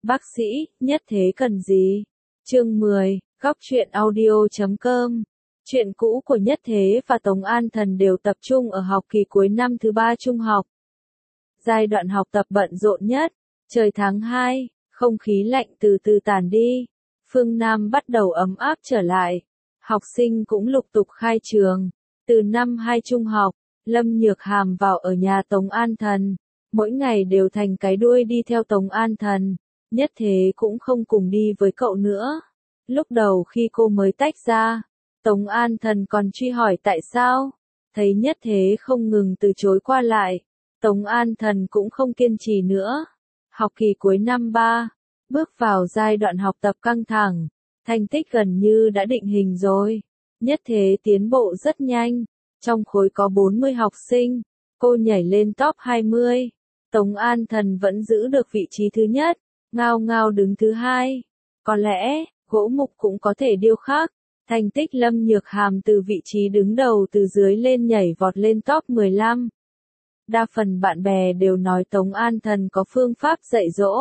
Bác sĩ, nhất thế cần gì? Chương 10, góc truyện audio.com. Chuyện cũ của Nhất Thế và Tống An Thần đều tập trung ở học kỳ cuối năm thứ 3 trung học. Giai đoạn học tập bận rộn nhất. Trời tháng 2, không khí lạnh từ từ tàn đi. Phương Nam bắt đầu ấm áp trở lại. Học sinh cũng lục tục khai trường. Từ năm 2 trung học, Lâm Nhược Hàm vào ở nhà Tống An Thần. Mỗi ngày đều thành cái đuôi đi theo Tống An Thần. Nhất Thế cũng không cùng đi với cậu nữa. Lúc đầu khi cô mới tách ra, Tống An Thần còn truy hỏi tại sao. Thấy Nhất Thế không ngừng từ chối qua lại, Tống An Thần cũng không kiên trì nữa. Học kỳ cuối năm 3, bước vào giai đoạn học tập căng thẳng, thành tích gần như đã định hình rồi. Nhất Thế tiến bộ rất nhanh, trong khối có 40 học sinh, cô nhảy lên top 20. Tống An Thần vẫn giữ được vị trí thứ nhất, Ngao Ngao đứng thứ 2. Có lẽ, gỗ mục cũng có thể điêu khắc. Thành tích Lâm Nhược Hàm từ vị trí đứng đầu từ dưới lên nhảy vọt lên top 15. Đa phần bạn bè đều nói Tống An Thần có phương pháp dạy dỗ,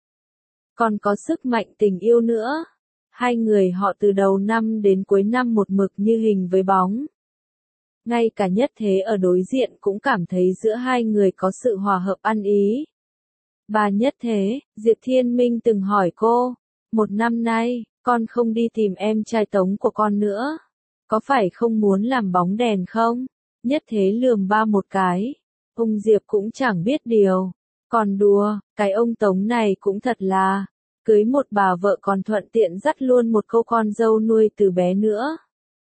còn có sức mạnh tình yêu nữa. Hai người họ từ đầu năm đến cuối năm một mực như hình với bóng. Ngay cả Nhất Thế ở đối diện cũng cảm thấy giữa hai người có sự hòa hợp ăn ý. Bà Nhất Thế, Diệp Thiên Minh từng hỏi cô, một năm nay, con không đi tìm em trai Tống của con nữa. Có phải không muốn làm bóng đèn không? Nhất Thế lườm ba một cái. Ông Diệp cũng chẳng biết điều. Còn đùa, cái ông Tống này cũng thật là, cưới một bà vợ còn thuận tiện dắt luôn một cô con dâu nuôi từ bé nữa.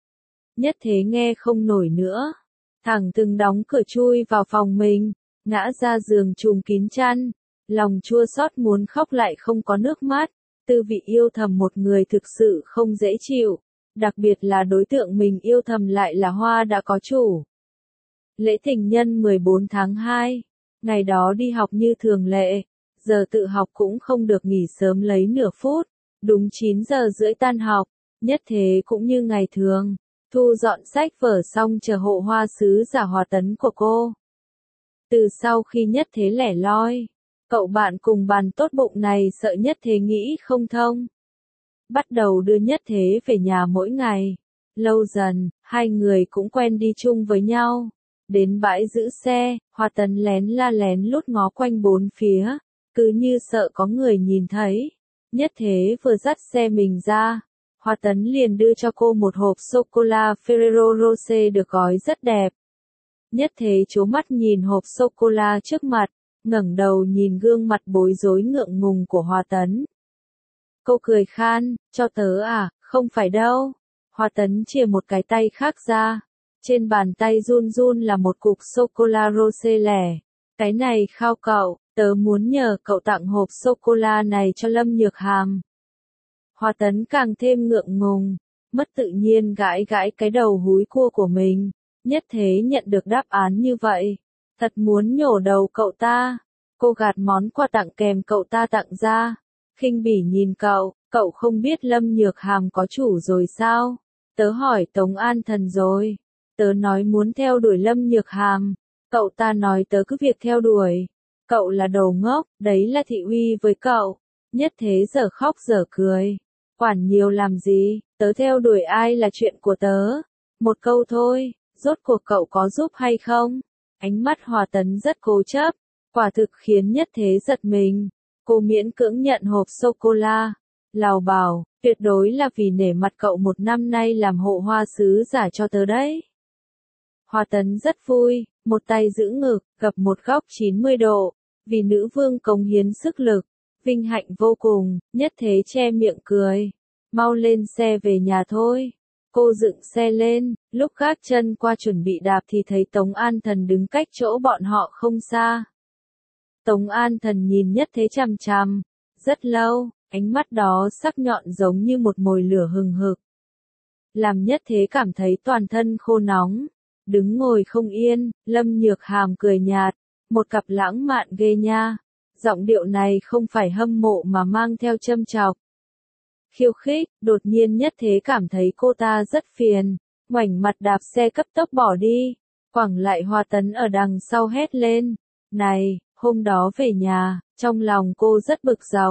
Nhất Thế nghe không nổi nữa. Thẳng từng đóng cửa chui vào phòng mình, ngã ra giường trùm kín chăn. Lòng chua xót muốn khóc lại không có nước mắt. Tư vị yêu thầm một người thực sự không dễ chịu. Đặc biệt là đối tượng mình yêu thầm lại là Hoa đã có chủ. Lễ tình nhân 14 tháng 2. Ngày đó đi học như thường lệ. Giờ tự học cũng không được nghỉ sớm lấy nửa phút. Đúng 9 giờ rưỡi tan học. Nhất Thế cũng như ngày thường. Thu dọn sách vở xong chờ hộ Hoa sứ giả Hòa Tấn của cô. Từ sau khi Nhất Thế lẻ loi, cậu bạn cùng bàn tốt bụng này sợ Nhất Thế nghĩ không thông. Bắt đầu đưa Nhất Thế về nhà mỗi ngày. Lâu dần, hai người cũng quen đi chung với nhau. Đến bãi giữ xe, Hòa Tấn lén la lén lút ngó quanh bốn phía, cứ như sợ có người nhìn thấy. Nhất Thế vừa dắt xe mình ra, Hòa Tấn liền đưa cho cô một hộp sô-cô-la Ferrero Rocher được gói rất đẹp. Nhất Thế trố mắt nhìn hộp sô-cô-la trước mặt, ngẩng đầu nhìn gương mặt bối rối ngượng ngùng của Hòa Tấn. Cô cười khan, cho tớ à, không phải đâu. Hòa Tấn chìa một cái tay khác ra. Trên bàn tay run run là một cục sô-cô-la Rocher lẻ. Cái này khao cậu, tớ muốn nhờ cậu tặng hộp sô-cô-la này cho Lâm Nhược Hàm. Hòa Tấn càng thêm ngượng ngùng, mất tự nhiên gãi gãi cái đầu húi cua của mình. Nhất Thế nhận được đáp án như vậy, thật muốn nhổ đầu cậu ta. Cô gạt món quà tặng kèm cậu ta tặng ra, khinh bỉ nhìn cậu không biết Lâm Nhược Hàm có chủ rồi sao? Tớ hỏi Tống An Thần rồi, tớ nói muốn theo đuổi Lâm Nhược Hàm, cậu ta nói tớ cứ việc theo đuổi. Cậu là đồ ngốc, đấy là thị uy với cậu. Nhất Thế giờ khóc giờ cười. Quản nhiều làm gì, tớ theo đuổi ai là chuyện của tớ. Một câu thôi, rốt cuộc cậu có giúp hay không? Ánh mắt Hòa Tấn rất cố chấp, quả thực khiến Nhất Thế giật mình. Cô miễn cưỡng nhận hộp sô-cô-la, lào bảo, tuyệt đối là vì nể mặt cậu một năm nay làm hộ Hoa sứ giả cho tớ đấy. Hòa Tấn rất vui, một tay giữ ngực, gập một góc 90 độ, vì nữ vương cống hiến sức lực, vinh hạnh vô cùng. Nhất Thế che miệng cười, mau lên xe về nhà thôi. Cô dựng xe lên, lúc gác chân qua chuẩn bị đạp thì thấy Tống An Thần đứng cách chỗ bọn họ không xa. Tống An Thần nhìn Nhất Thế chằm chằm, rất lâu, ánh mắt đó sắc nhọn giống như một mồi lửa hừng hực. Làm Nhất Thế cảm thấy toàn thân khô nóng, đứng ngồi không yên. Lâm Nhược Hàm cười nhạt, một cặp lãng mạn ghê nha. Giọng điệu này không phải hâm mộ mà mang theo châm chọc. Khiêu khích, đột nhiên Nhất Thế cảm thấy cô ta rất phiền, ngoảnh mặt đạp xe cấp tốc bỏ đi. Quẳng lại Hòa Tấn ở đằng sau hét lên, này, hôm đó về nhà, trong lòng cô rất bực dọc,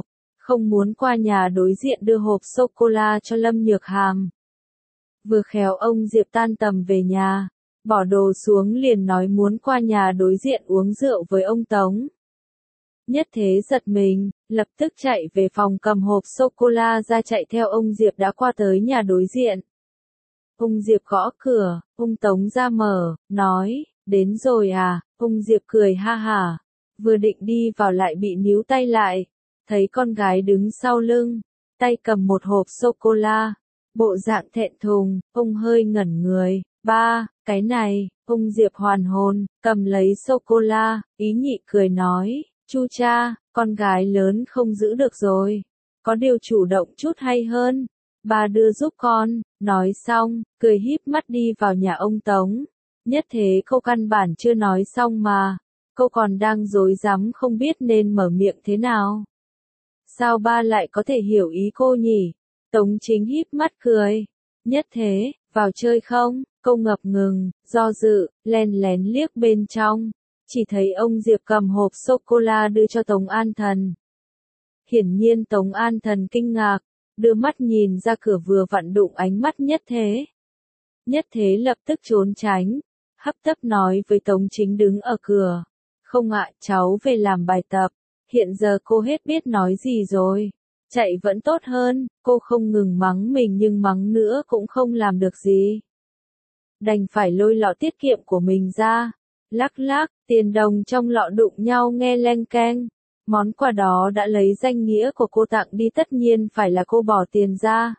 không muốn qua nhà đối diện đưa hộp sô-cô-la cho Lâm Nhược Hàm. Vừa khéo ông Diệp tan tầm về nhà, bỏ đồ xuống liền nói muốn qua nhà đối diện uống rượu với ông Tống. Nhất Thế giật mình, lập tức chạy về phòng cầm hộp sô-cô-la ra chạy theo ông Diệp đã qua tới nhà đối diện. Ông Diệp gõ cửa, ông Tống ra mở, nói, đến rồi à, ông Diệp cười ha hả, vừa định đi vào lại bị níu tay lại, thấy con gái đứng sau lưng, tay cầm một hộp sô-cô-la, bộ dạng thẹn thùng, ông hơi ngẩn người, ba, cái này, ông Diệp hoàn hồn, cầm lấy sô-cô-la, ý nhị cười nói, chu cha, con gái lớn không giữ được rồi, có điều chủ động chút hay hơn, ba đưa giúp con, nói xong, cười híp mắt đi vào nhà ông Tống. Nhất Thế cô căn bản chưa nói xong mà, cô còn đang rối rắm không biết nên mở miệng thế nào. Sao ba lại có thể hiểu ý cô nhỉ? Tống Chính híp mắt cười. Nhất Thế, vào chơi không? Cô ngập ngừng, do dự, len lén liếc bên trong. Chỉ thấy ông Diệp cầm hộp sô-cô-la đưa cho Tống An Thần. Hiển nhiên Tống An Thần kinh ngạc, đưa mắt nhìn ra cửa vừa vặn đụng ánh mắt Nhất Thế. Nhất Thế lập tức trốn tránh, hấp tấp nói với Tống Chính đứng ở cửa. Không ạ, cháu về làm bài tập, hiện giờ cô hết biết nói gì rồi. Chạy vẫn tốt hơn, cô không ngừng mắng mình nhưng mắng nữa cũng không làm được gì. Đành phải lôi lọ tiết kiệm của mình ra, lắc lắc, tiền đồng trong lọ đụng nhau nghe leng keng. Món quà đó đã lấy danh nghĩa của cô tặng đi tất nhiên phải là cô bỏ tiền ra.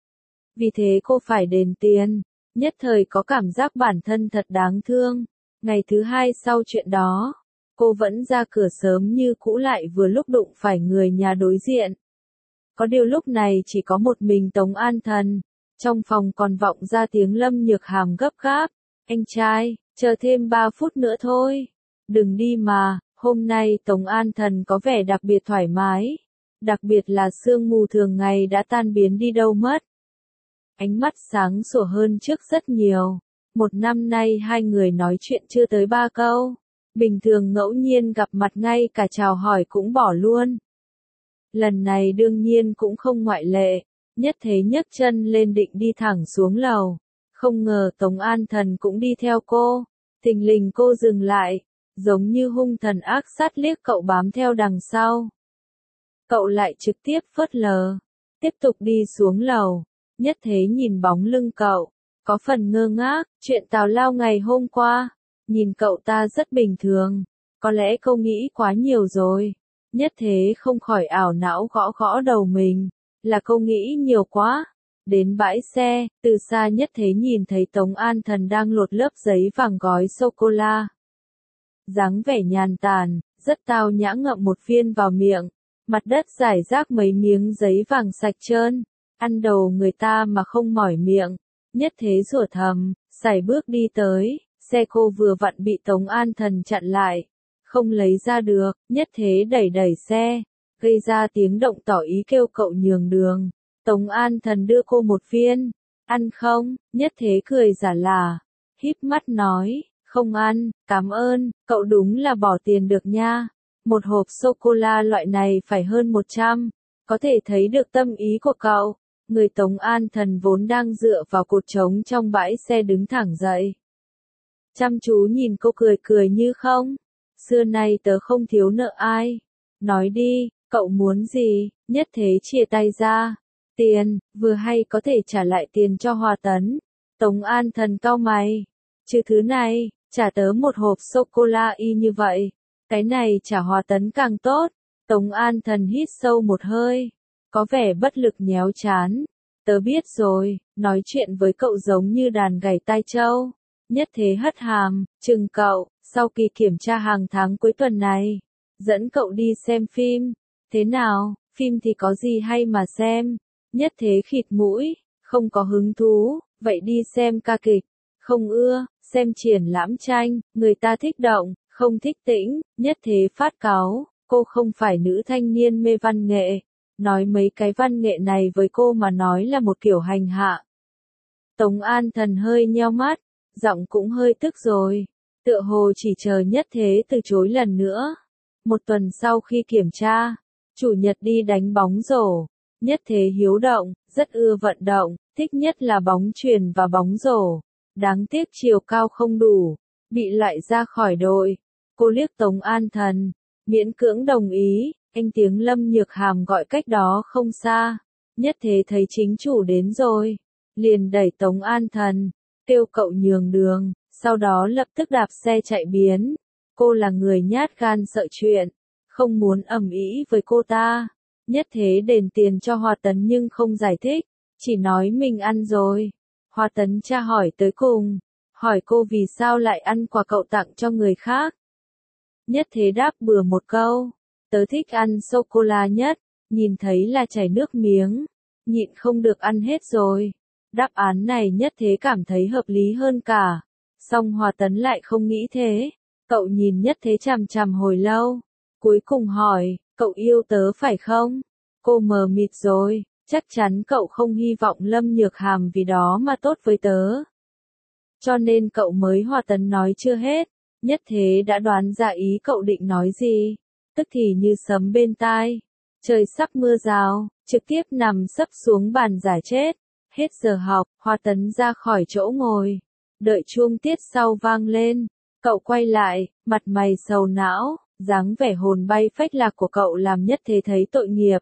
Vì thế cô phải đền tiền, nhất thời có cảm giác bản thân thật đáng thương. Ngày thứ hai sau chuyện đó, cô vẫn ra cửa sớm như cũ lại vừa lúc đụng phải người nhà đối diện. Có điều lúc này chỉ có một mình Tống An Thần, trong phòng còn vọng ra tiếng Lâm Nhược Hàm gấp gáp. Anh trai, chờ thêm 3 phút nữa thôi. Đừng đi mà, hôm nay Tống An Thần có vẻ đặc biệt thoải mái. Đặc biệt là sương mù thường ngày đã tan biến đi đâu mất. Ánh mắt sáng sủa hơn trước rất nhiều. Một năm nay hai người nói chuyện chưa tới 3 câu. Bình thường ngẫu nhiên gặp mặt ngay cả chào hỏi cũng bỏ luôn. Lần này đương nhiên cũng không ngoại lệ. Nhất Thế nhấc chân lên định đi thẳng xuống lầu. Không ngờ Tống An Thần cũng đi theo cô. Thình lình cô dừng lại, giống như hung thần ác sát liếc cậu bám theo đằng sau. Cậu lại trực tiếp phớt lờ, tiếp tục đi xuống lầu. Nhất Thế nhìn bóng lưng cậu, có phần ngơ ngác, chuyện tào lao ngày hôm qua, nhìn cậu ta rất bình thường, có lẽ cô nghĩ quá nhiều rồi. Nhất Thế không khỏi ảo não gõ gõ đầu mình, là cô nghĩ nhiều quá. Đến bãi xe, từ xa Nhất Thế nhìn thấy Tống An Thần đang lột lớp giấy vàng gói sô-cô-la. Dáng vẻ nhàn tản, rất tao nhã ngậm một viên vào miệng, mặt đất rải rác mấy miếng giấy vàng sạch trơn, ăn đầu người ta mà không mỏi miệng. Nhất Thế rủa thầm, sải bước đi tới, xe cô vừa vặn bị Tống An Thần chặn lại, không lấy ra được. Nhất Thế đẩy đẩy xe, gây ra tiếng động tỏ ý kêu cậu nhường đường. Tống An Thần đưa cô một viên, ăn không? Nhất Thế cười giả lả, híp mắt nói, không ăn, cảm ơn, cậu đúng là bỏ tiền được nha. Một hộp sô-cô-la loại này phải hơn 100, có thể thấy được tâm ý của cậu. Người Tống An Thần vốn đang dựa vào cột trống trong bãi xe đứng thẳng dậy. Chăm chú nhìn cô cười cười như không. Xưa nay tớ không thiếu nợ ai. Nói đi, cậu muốn gì? Nhất Thế chia tay ra. Tiền, vừa hay có thể trả lại tiền cho Hòa Tấn. Tống An Thần cau mày. Chứ thứ này, trả tớ một hộp sô-cô-la y như vậy. Cái này trả Hòa Tấn càng tốt. Tống An Thần hít sâu một hơi, có vẻ bất lực nhéo trán. Tớ biết rồi, nói chuyện với cậu giống như đàn gảy tai trâu. Nhất Thế hất hàm, chừng cậu, sau kỳ kiểm tra hàng tháng cuối tuần này, dẫn cậu đi xem phim. Thế nào, phim thì có gì hay mà xem? Nhất Thế khịt mũi, không có hứng thú, vậy đi xem ca kịch. Không ưa, xem triển lãm tranh, người ta thích động, không thích tĩnh. Nhất Thế phát cáu, cô không phải nữ thanh niên mê văn nghệ. Nói mấy cái văn nghệ này với cô mà nói là một kiểu hành hạ. Tống An Thần hơi nheo mắt, giọng cũng hơi tức rồi. Tựa hồ chỉ chờ Nhất Thế từ chối lần nữa. Một tuần sau khi kiểm tra, Chủ nhật đi đánh bóng rổ. Nhất Thế hiếu động, rất ưa vận động, thích nhất là bóng chuyền và bóng rổ. Đáng tiếc chiều cao không đủ, bị loại ra khỏi đội. Cô liếc Tống An Thần, miễn cưỡng đồng ý, anh tiếng Lâm Nhược Hàm gọi cách đó không xa. Nhất Thế thấy chính chủ đến rồi, liền đẩy Tống An Thần, kêu cậu nhường đường, sau đó lập tức đạp xe chạy biến. Cô là người nhát gan sợ chuyện, không muốn ầm ĩ với cô ta. Nhất Thế đền tiền cho Hoa Tấn nhưng không giải thích, chỉ nói mình ăn rồi. Hoa Tấn tra hỏi tới cùng, hỏi cô vì sao lại ăn quà cậu tặng cho người khác. Nhất Thế đáp bừa một câu, tớ thích ăn sô-cô-la nhất, nhìn thấy là chảy nước miếng, nhịn không được ăn hết rồi. Đáp án này Nhất Thế cảm thấy hợp lý hơn cả, song Hoa Tấn lại không nghĩ thế. Cậu nhìn Nhất Thế chằm chằm hồi lâu, cuối cùng hỏi, cậu yêu tớ phải không? Cô mờ mịt rồi, chắc chắn cậu không hy vọng Lâm Nhược Hàm vì đó mà tốt với tớ. Cho nên cậu mới. Hoa Tấn nói chưa hết, Nhất Thế đã đoán ra ý cậu định nói gì, tức thì như sấm bên tai. Trời sắp mưa rào, trực tiếp nằm sấp xuống bàn giải chết. Hết giờ học, Hoa Tấn ra khỏi chỗ ngồi, đợi chuông tiết sau vang lên. Cậu quay lại, mặt mày sầu não, dáng vẻ hồn bay phách lạc của cậu làm Nhất Thế thấy tội nghiệp.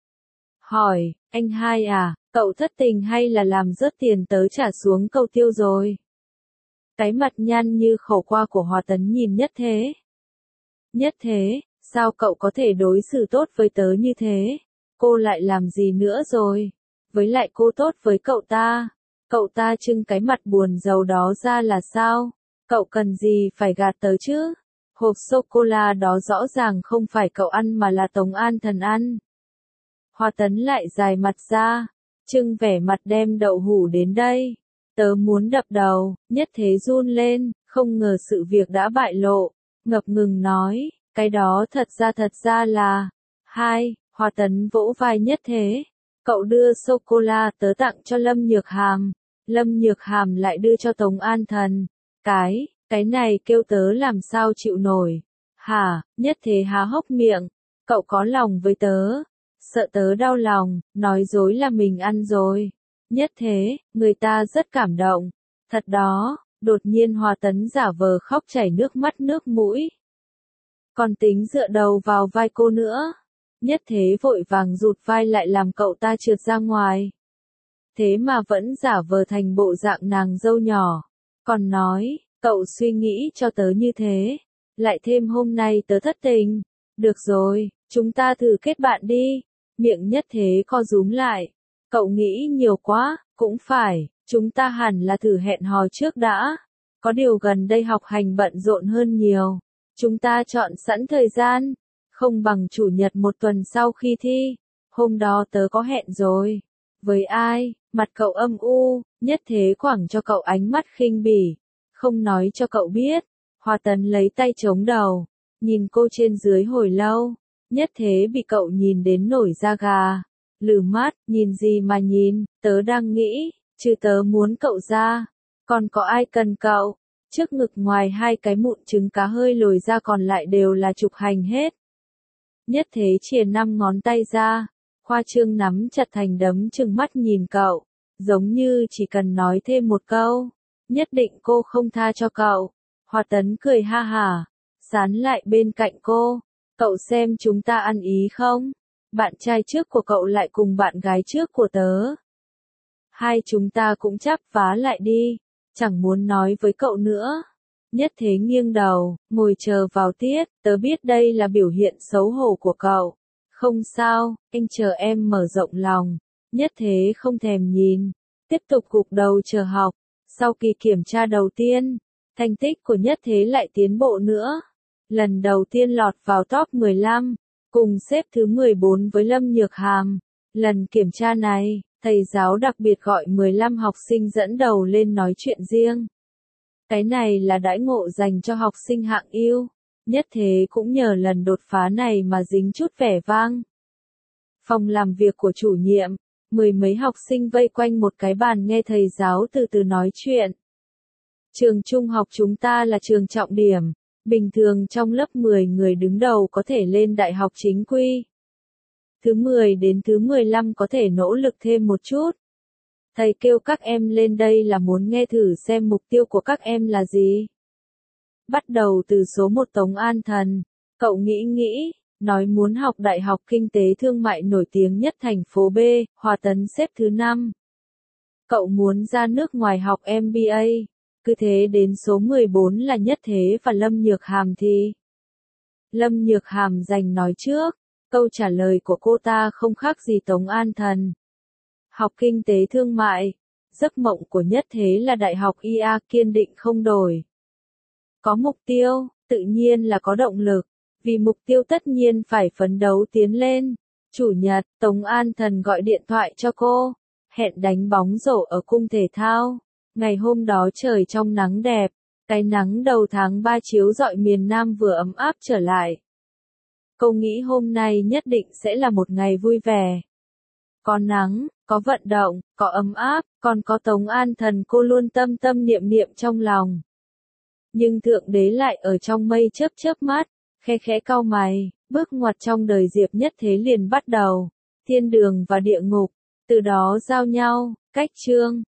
Hỏi, anh hai à, cậu thất tình hay là làm rớt tiền tớ trả xuống câu tiêu rồi? Cái mặt nhăn như khổ qua của Hoa Tấn nhìn Nhất Thế. Nhất Thế, sao cậu có thể đối xử tốt với tớ như thế? Cô lại làm gì nữa rồi? Với lại cô tốt với cậu ta trưng cái mặt buồn rầu đó ra là sao? Cậu cần gì phải gạt tớ chứ? Hộp sô-cô-la đó rõ ràng không phải cậu ăn mà là Tống An Thần ăn. Hoa Tấn lại dài mặt ra, trưng vẻ mặt đem đậu hũ đến đây. Tớ muốn đập đầu. Nhất Thế run lên, không ngờ sự việc đã bại lộ, ngập ngừng nói, cái đó thật ra là. Hai, Hoa Tấn vỗ vai Nhất Thế, cậu đưa sô-cô-la tớ tặng cho Lâm Nhược Hàm, Lâm Nhược Hàm lại đưa cho Tống An Thần. Cái này kêu tớ làm sao chịu nổi. Hả? Nhất Thế há hốc miệng, cậu có lòng với tớ, sợ tớ đau lòng, nói dối là mình ăn rồi. Nhất Thế, người ta rất cảm động. Thật đó. Đột nhiên Hoa Tấn giả vờ khóc chảy nước mắt nước mũi. Còn tính dựa đầu vào vai cô nữa. Nhất Thế vội vàng rụt vai lại làm cậu ta trượt ra ngoài. Thế mà vẫn giả vờ thành bộ dạng nàng dâu nhỏ. Còn nói, cậu suy nghĩ cho tớ như thế. Lại thêm hôm nay tớ thất tình. Được rồi, chúng ta thử kết bạn đi. Miệng Nhất Thế co rúm lại. Cậu nghĩ nhiều quá, cũng phải, chúng ta hẳn là thử hẹn hò trước đã. Có điều gần đây học hành bận rộn hơn nhiều. Chúng ta chọn sẵn thời gian, không bằng chủ nhật một tuần sau khi thi. Hôm đó tớ có hẹn rồi. Với ai? Mặt cậu âm u, Nhất Thế quẳng cho cậu ánh mắt khinh bỉ. Không nói cho cậu biết. Hoa Tấn lấy tay chống đầu, nhìn cô trên dưới hồi lâu. Nhất Thế bị cậu nhìn đến nổi da gà. Lừ mắt, nhìn gì mà nhìn, tớ đang nghĩ, chứ tớ muốn cậu ra. Còn có ai cần cậu? Trước ngực ngoài hai cái mụn trứng cá hơi lồi ra còn lại đều là trục hành hết. Nhất Thế chìa 5 ngón tay ra, khoa trương nắm chặt thành đấm trừng mắt nhìn cậu, giống như chỉ cần nói thêm một câu, nhất định cô không tha cho cậu. Hoa Tấn cười ha hả, sán lại bên cạnh cô, cậu xem chúng ta ăn ý không? Bạn trai trước của cậu lại cùng bạn gái trước của tớ. Hai chúng ta cũng chắp vá lại đi, chẳng muốn nói với cậu nữa. Nhất Thế nghiêng đầu, ngồi chờ vào tiết, tớ biết đây là biểu hiện xấu hổ của cậu. Không sao, anh chờ em mở rộng lòng. Nhất Thế không thèm nhìn, tiếp tục gục đầu chờ học. Sau kỳ kiểm tra đầu tiên, thành tích của Nhất Thế lại tiến bộ nữa. Lần đầu tiên lọt vào top 15, cùng xếp thứ 14 với Lâm Nhược Hàm. Lần kiểm tra này, thầy giáo đặc biệt gọi 15 học sinh dẫn đầu lên nói chuyện riêng. Cái này là đãi ngộ dành cho học sinh hạng ưu. Nhất Thế cũng nhờ lần đột phá này mà dính chút vẻ vang. Phòng làm việc của chủ nhiệm, 10 mấy học sinh vây quanh một cái bàn nghe thầy giáo từ từ nói chuyện. Trường trung học chúng ta là trường trọng điểm, bình thường trong lớp 10 người đứng đầu có thể lên đại học chính quy. Thứ 10 đến thứ 15 có thể nỗ lực thêm một chút. Thầy kêu các em lên đây là muốn nghe thử xem mục tiêu của các em là gì. Bắt đầu từ số 1 Tống An Thần. Cậu nghĩ, nói muốn học Đại học Kinh tế Thương mại nổi tiếng nhất thành phố B, Hòa Tấn xếp thứ 5. Cậu muốn ra nước ngoài học MBA. Cứ thế đến số 14 là Nhất Thế và Lâm Nhược Hàm thì. Lâm Nhược Hàm giành nói trước. Câu trả lời của cô ta không khác gì Tống An Thần. Học Kinh tế Thương mại. Giấc mộng của Nhất Thế là Đại học IA kiên định không đổi. Có mục tiêu, tự nhiên là có động lực. Vì mục tiêu tất nhiên phải phấn đấu tiến lên. Chủ nhật, Tống An Thần gọi điện thoại cho cô. Hẹn đánh bóng rổ ở cung thể thao. Ngày hôm đó trời trong nắng đẹp. Cái nắng đầu tháng 3 chiếu rọi miền Nam vừa ấm áp trở lại. Cô nghĩ hôm nay nhất định sẽ là một ngày vui vẻ. Có nắng, có vận động, có ấm áp, còn có Tống An Thần cô luôn tâm tâm niệm niệm trong lòng. Nhưng Thượng Đế lại ở trong mây chớp chớp mắt, khẽ khẽ cau mày, bước ngoặt trong đời Diệp Nhất Thế liền bắt đầu. Thiên đường và địa ngục, từ đó giao nhau, cách chương.